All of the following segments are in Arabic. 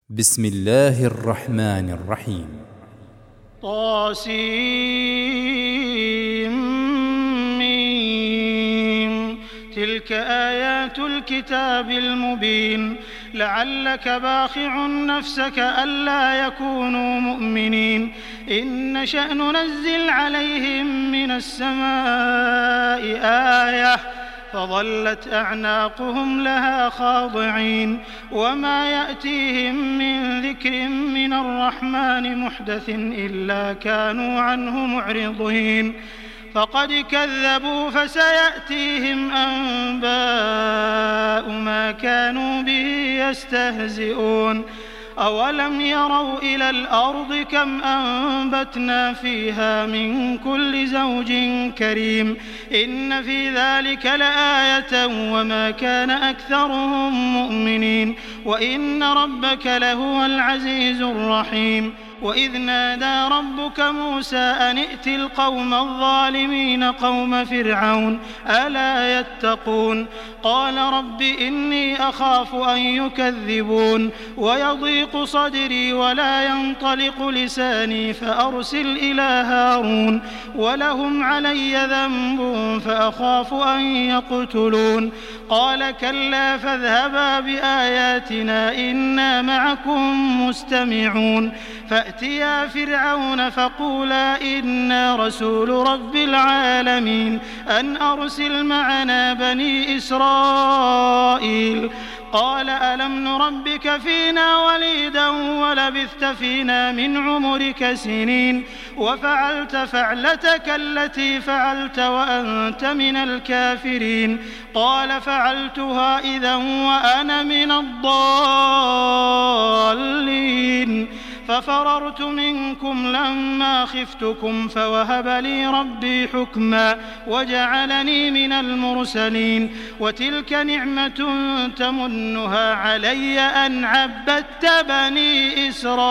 بسم الله الرحمن الرحيم. طاسيم. تلك آيات الكتاب المبين. لعلك باخع نفسك ألا يكونوا مؤمنين إن نشأ ننزل عليهم من السماء آية فظلت أعناقهم لها خاضعين وما يأتيهم من ذكر من الرحمن محدث إلا كانوا عنه معرضين فقد كذبوا فسيأتيهم أنباء ما كانوا به يستهزئون أولم يروا إلى الأرض كم أنبتنا فيها من كل زوج كريم إن في ذلك لآية وما كان أكثرهم مؤمنين وإن ربك لهو العزيز الرحيم وإذ نادى ربك موسى أن ائت القوم الظالمين قوم فرعون ألا يتقون قال رب إني أخاف أن يكذبون ويضيق صدري ولا ينطلق لساني فأرسل إلى هارون ولهم علي ذنب فأخاف أن يقتلون قال كلا فاذهبا بآياتنا إنا معكم مستمعون فأتيا فرعون فقولا إنا رسول رب العالمين أن أرسل معنا بني إسرائيل قال ألم نربك فينا وليدا ولبثت فينا من عمرك سنين وفعلت فعلتك التي فعلت وأنت من الكافرين قال فعلتها إذا وأنا من الضالين ففررت منكم لما خفتكم فوهب لي ربي حكما وجعلني من المرسلين وتلك نعمة تمنها علي أن عبدت بني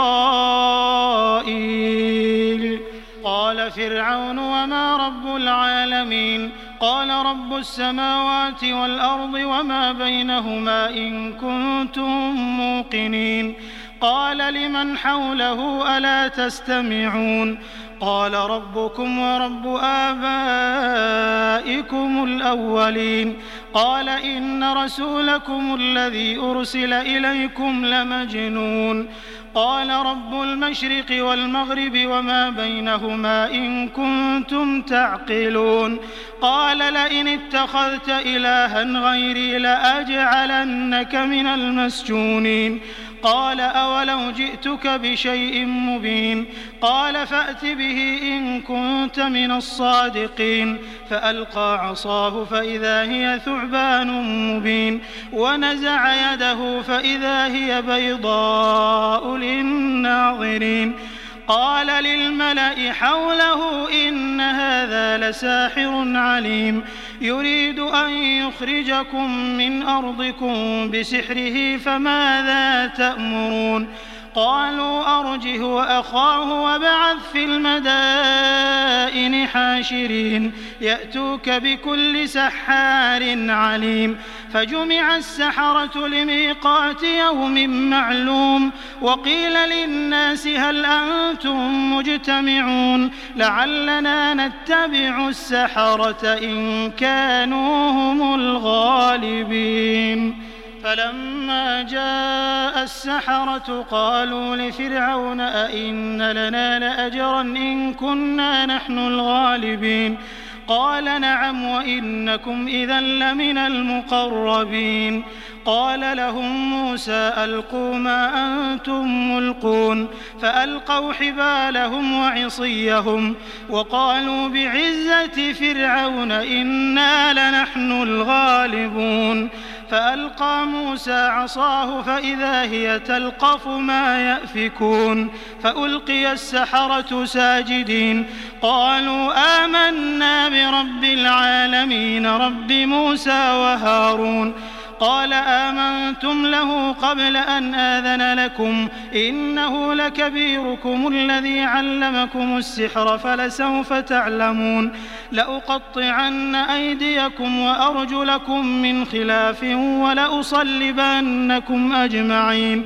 إسرائيل قال فرعون وما رب العالمين قال رب السماوات والأرض وما بينهما إن كنتم موقنين قال لمن حوله ألا تستمعون قال ربكم ورب آبائكم الأولين قال إن رسولكم الذي أرسل إليكم لمجنون قال رب المشرق والمغرب وما بينهما إن كنتم تعقلون قال لئن اتخذت إلها غيري لأجعلنك من المسجونين قال أولو جئتك بشيء مبين قال فأت به إن كنت من الصادقين فألقى عصاه فإذا هي ثعبان مبين ونزع يده فإذا هي بيضاء للناظرين قال للملأ حوله إن هذا لساحر عليم يريد أن يخرجكم من أرضكم بسحره فماذا تأمرون قالوا أرجه وأخاه وابعث في المدائن حاشرين يأتوك بكل سحار عليم فجمع السحرة لميقات يوم معلوم وقيل للناس هل أنتم مجتمعون لعلنا نتبع السحرة إن كانوا هم الغالبين فلما جاء السحرة قالوا لفرعون أئن لنا لأجرا إن كنا نحن الغالبين قال نعم وإنكم إذا لمن المقربين قال لهم موسى ألقوا ما أنتم ملقون فألقوا حبالهم وعصيهم وقالوا بعزة فرعون إنا لنحن الغالبون فألقى موسى عصاه فإذا هي تلقف ما يأفكون فألقي السحرة ساجدين قالوا آمنا برب العالمين رب موسى وهارون قال آمنتم له قبل أن آذن لكم إنه لكبيركم الذي علمكم السحر فلسوف تعلمون لأقطعن أيديكم وأرجلكم من خلاف ولأصلبنكم أجمعين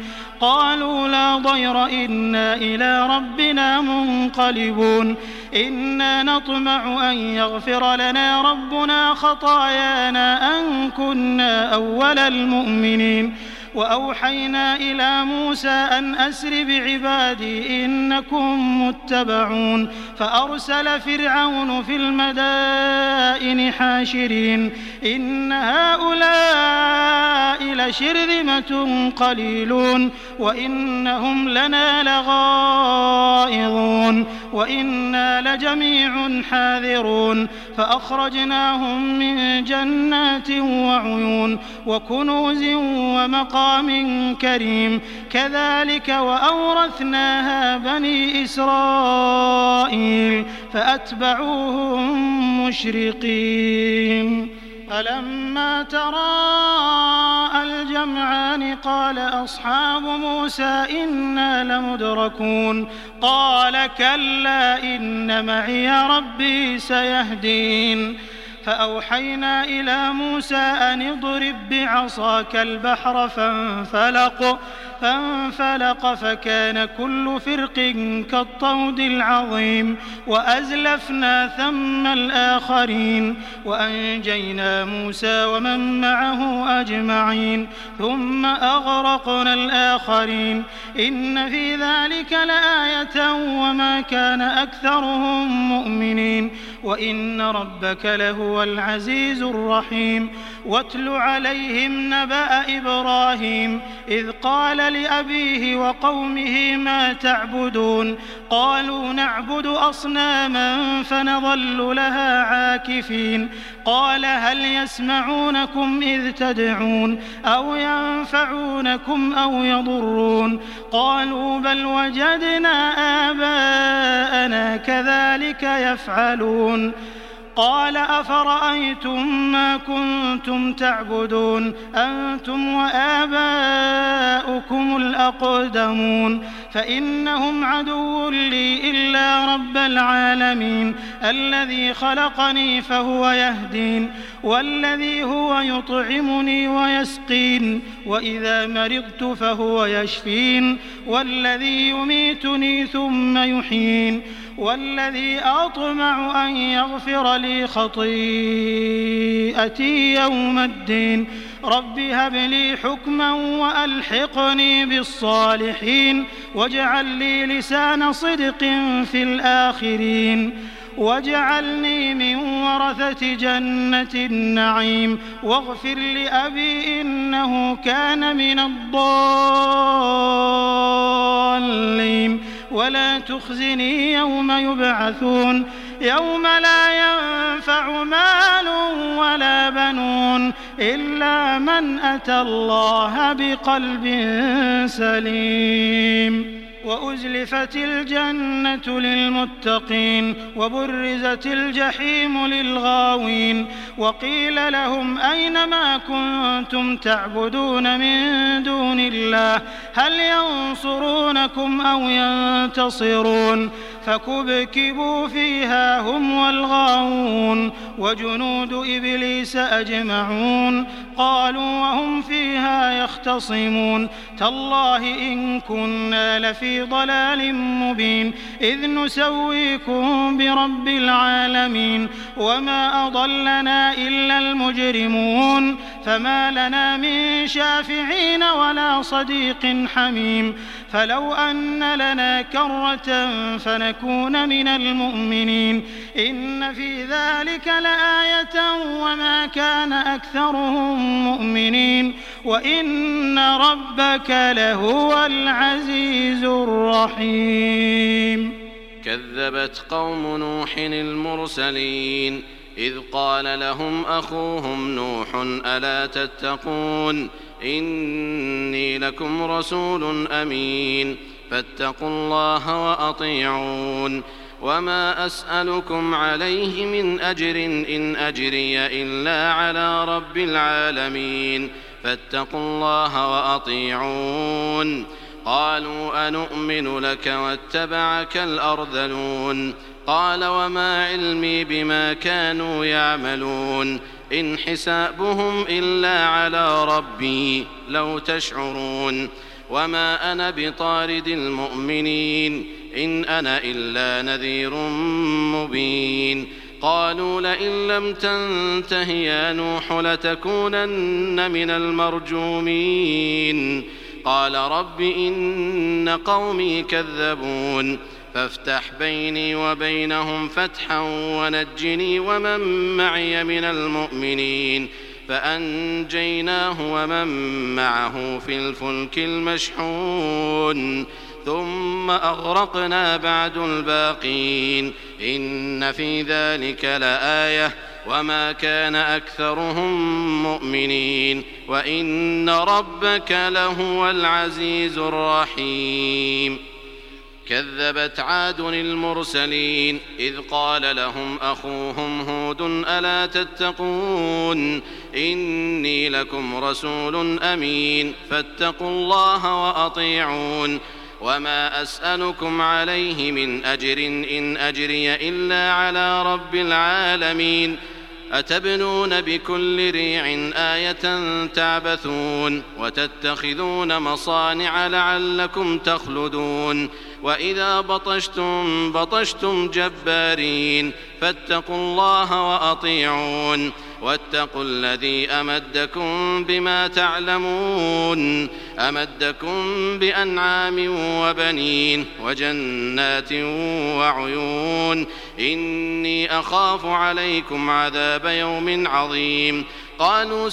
قالوا لا ضير إنا إلى ربنا منقلبون إنا نطمع أن يغفر لنا ربنا خطايانا أن كنا أول المؤمنين وأوحينا إلى موسى أن أسر بعبادي إنكم متبعون فأرسل فرعون في المدائن حاشرين إن هؤلاء لشرذمة قليلون وإنهم لنا لغائظون وإنا لجميع حاذرون فأخرجناهم من جنات وعيون وكنوز ومقام كريم كذلك وأورثناها بني إسرائيل فأتبعوهم مشرقين فلما تراءى الجمعان قال أصحاب موسى إنا لمدركون قال كلا إن معي ربي سيهدين فأوحينا إلى موسى أن اضرب بعصاك البحر فانفلق فكان كل فرق كالطود العظيم وأزلفنا ثم الآخرين وأنجينا موسى ومن معه أجمعين ثم أغرقنا الآخرين إن في ذلك لآية وما كان أكثرهم مؤمنين وإن ربك لهو العزيز الرحيم واتل عليهم نبأ إبراهيم إذ قال لأبيه وقومه ما تعبدون قالوا نعبد أصناما فنظل لها عاكفين قال هل يسمعونكم إذ تدعون أو ينفعونكم أو يضرون قالوا بل وجدنا آباءنا كذلك يفعلون قال أفرأيتم ما كنتم تعبدون أنتم وآباؤكم الأقدمون فإنهم عدو لي إلا رب العالمين الذي خلقني فهو يهدين والذي هو يطعمني ويسقين وإذا مرضت فهو يشفين والذي يميتني ثم يحيين والذي أطمع أن يغفر لي خطيئتي يوم الدين رب هب لي حكما وألحقني بالصالحين واجعل لي لسان صدق في الآخرين واجعلني من ورثة جنة النعيم واغفر لأبي إنه كان من الضالين ولا تخزني يوم يبعثون يوم لا ينفع مال ولا بنون إلا من أتى الله بقلب سليم وأزلفت الجنة للمتقين وبرزت الجحيم للغاوين وقيل لهم أين ما كنتم تعبدون من دون الله هل ينصرونكم أو ينتصرون فكبكبوا فيها هم والغاوون وجنود إبليس أجمعون قالوا وهم فيها يختصمون تالله إن كنا لفي ضلال مبين إذ نسويكم برب العالمين وما أضلنا إلا المجرمون فما لنا من شافعين ولا صديق حميم فلو أن لنا كرة فنكون من المؤمنين إن في ذلك لآية وما كان أكثرهم مؤمنين وإن ربك لهو العزيز الرحيم كذبت قوم نوح المرسلين إذ قال لهم أخوهم نوح ألا تتقون إني لكم رسول أمين فاتقوا الله وأطيعون وما أسألكم عليه من أجر إن أجري إلا على رب العالمين فاتقوا الله وأطيعون قالوا أنؤمن لك واتبعك الأرذلون قال وما علمي بما كانوا يعملون إن حسابهم إلا على ربي لو تشعرون وما أنا بطارد المؤمنين إن أنا إلا نذير مبين قالوا لئن لم تنته يا نوح لتكونن من المرجومين قال رب إن قومي كذبون فافتح بيني وبينهم فتحا ونجني ومن معي من المؤمنين فأنجيناه ومن معه في الفلك المشحون ثم أغرقنا بعد الباقين إن في ذلك لآية وما كان أكثرهم مؤمنين وإن ربك لهو العزيز الرحيم كذبت عاد المرسلين إذ قال لهم أخوهم هود ألا تتقون إني لكم رسول أمين فاتقوا الله وأطيعون وما أسألكم عليه من أجر إن أجري إلا على رب العالمين أتبنون بكل ريع آية تعبثون وتتخذون مصانع لعلكم تخلدون وإذا بطشتم بطشتم جبارين فاتقوا الله وأطيعون واتقوا الذي أمدكم بما تعلمون أمدكم بأنعام وبنين وجنات وعيون إني أخاف عليكم عذاب يوم عظيم قالوا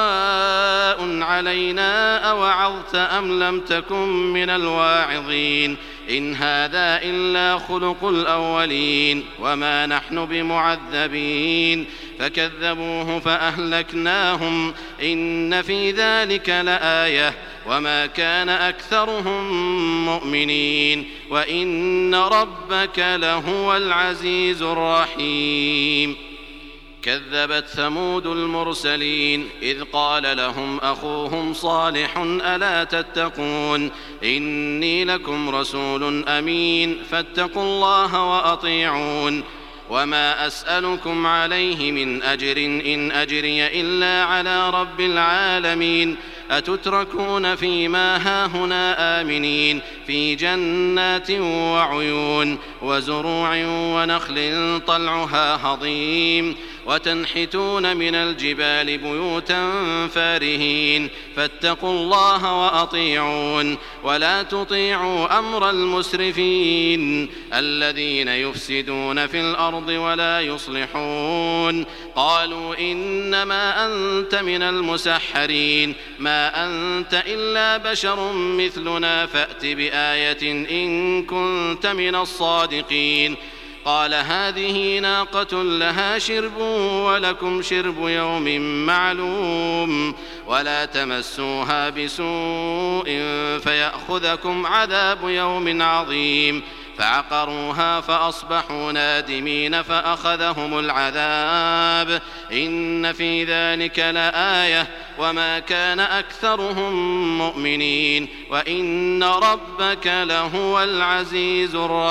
سواء علينا أوعظت أم لم تكن من الواعظين إن هذا إلا خلق الأولين وما نحن بمعذبين فكذبوه فأهلكناهم إن في ذلك لآية وما كان أكثرهم مؤمنين وإن ربك لهو العزيز الرحيم كذبت ثمود المرسلين إذ قال لهم أخوهم صالح ألا تتقون إني لكم رسول أمين فاتقوا الله وأطيعون وما أسألكم عليه من أجر إن أجري إلا على رب العالمين أتتركون فيما هاهنا آمنين في جنات وعيون وزروع ونخل طلعها هضيم وتنحتون من الجبال بيوتا فارهين فاتقوا الله وأطيعون ولا تطيعوا أمر المسرفين الذين يفسدون في الأرض ولا يصلحون قالوا إنما أنت من المسحرين ما أنت إلا بشر مثلنا فأت بآية إن كنت من الصادقين قال هذه ناقة لها شرب ولكم شرب يوم معلوم ولا تمسوها بسوء فيأخذكم عذاب يوم عظيم فعقروها فأصبحوا نادمين فأخذهم العذاب إن في ذلك لآية وما كان أكثرهم مؤمنين وإن ربك لهو العزيز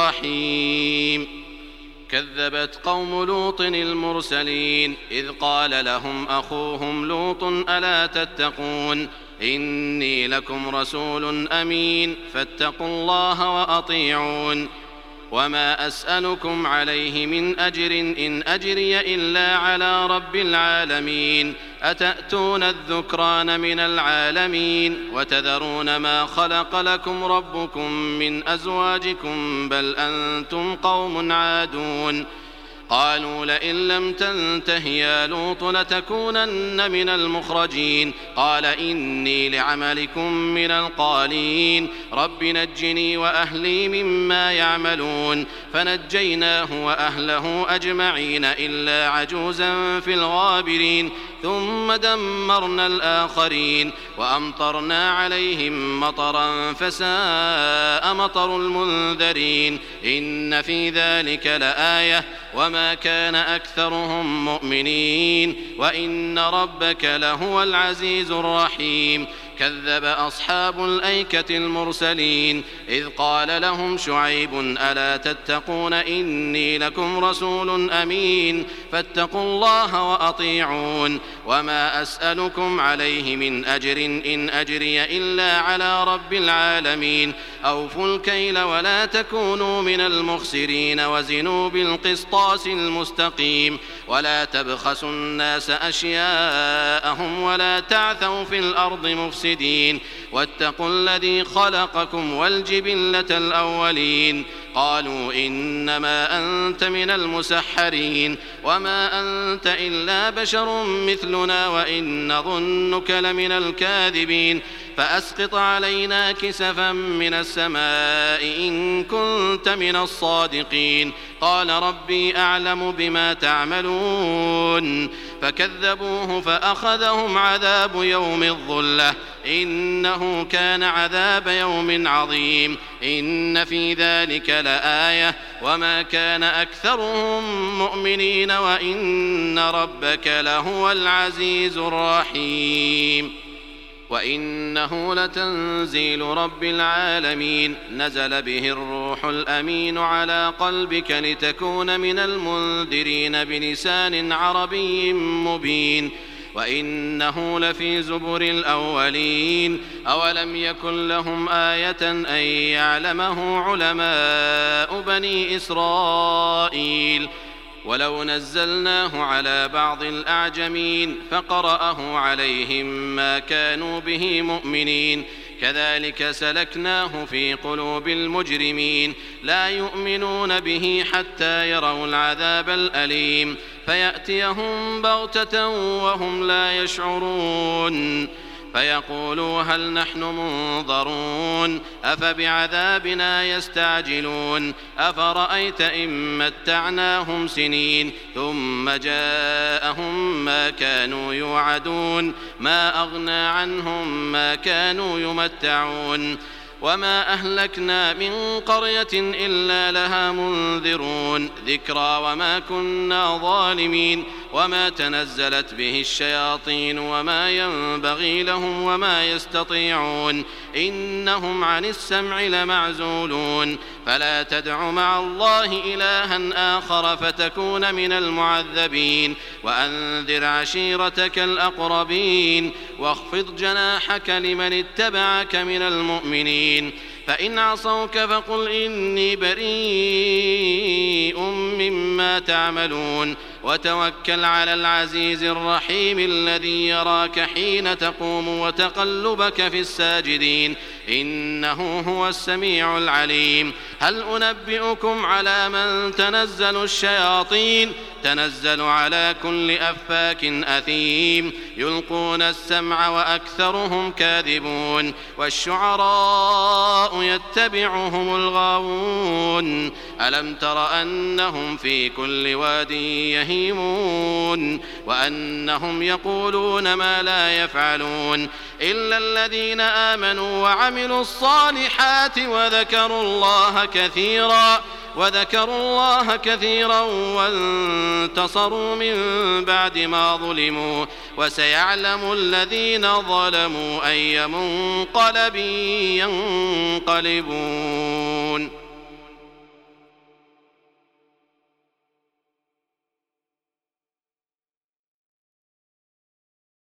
الرحيم كذبت قوم لوط المرسلين إذ قال لهم أخوهم لوط ألا تتقون إني لكم رسول أمين فاتقوا الله وأطيعون وما أسألكم عليه من أجر إن أجري إلا على رب العالمين أتأتون الذكران من العالمين وتذرون ما خلق لكم ربكم من أزواجكم بل أنتم قوم عادون قالوا لئن لم تنته يا لوط لتكونن من المخرجين قال إني لعملكم من القالين رب نجني وأهلي مما يعملون فنجيناه وأهله أجمعين إلا عجوزا في الغابرين ثم دمرنا الآخرين وأمطرنا عليهم مطرا فساء مطر المنذرين إن في ذلك لآية وما كان أكثرهم مؤمنين وإن ربك لهو العزيز الرحيم كذب أصحاب الأيكة المرسلين إذ قال لهم شعيب ألا تتقون إني لكم رسول أمين فاتقوا الله وأطيعون وما أسألكم عليه من أجر إن أجري إلا على رب العالمين أوفوا الكيل ولا تكونوا من المخسرين وزنوا بالقسطاس المستقيم ولا تبخسوا الناس أشياءهم ولا تعثوا في الأرض مفسدين واتقوا الذي خلقكم والجبلة الأولين قالوا إنما أنت من المسحرين وما أنت إلا بشر مثلنا وإن نظنك لمن الكاذبين فأسقط علينا كسفا من السماء إن كنت من الصادقين قال ربي أعلم بما تعملون فكذبوه فأخذهم عذاب يوم الظلة إنه كان عذاب يوم عظيم إن في ذلك لآية وما كان أكثرهم مؤمنين وإن ربك لهو العزيز الرحيم وإنه لتنزيل رب العالمين نزل به الروح الأمين على قلبك لتكون من المنذرين بلسان عربي مبين وإنه لفي زبر الأولين أولم يكن لهم آية أن يعلمه علماء بني إسرائيل ولو نزلناه على بعض الأعجمين فقرأه عليهم ما كانوا به مؤمنين كذلك سلكناه في قلوب المجرمين لا يؤمنون به حتى يروا العذاب الأليم فيأتيهم بغتة وهم لا يشعرون فيقولوا هل نحن منظرون أفبعذابنا يستعجلون أفرأيت إن متعناهم سنين ثم جاءهم ما كانوا يوعدون ما أغنى عنهم ما كانوا يمتعون وما أهلكنا من قرية إلا لها منذرون ذكرى وما كنا ظالمين وما تنزلت به الشياطين وما ينبغي لهم وما يستطيعون إنهم عن السمع لمعزولون فلا تدع مع الله إلها آخر فتكون من المعذبين وأنذر عشيرتك الأقربين واخفض جناحك لمن اتبعك من المؤمنين فإن عصوك فقل إني بريء مما تعملون وتوكل على العزيز الرحيم الذي يراك حين تقوم وتقلبك في الساجدين إنه هو السميع العليم هل أنبئكم على من تنزل الشياطين تنزل على كل أفاك أثيم يلقون السمع وأكثرهم كاذبون والشعراء يتبعهم الغاوون ألم تر أنهم في كل واد يهيمون وأنهم يقولون ما لا يفعلون إلا الذين آمنوا وعملوا الصالحات وذكروا الله كثيرا وانتصروا من بعد ما ظلموا وسيعلم الذين ظلموا أي منقلب ينقلبون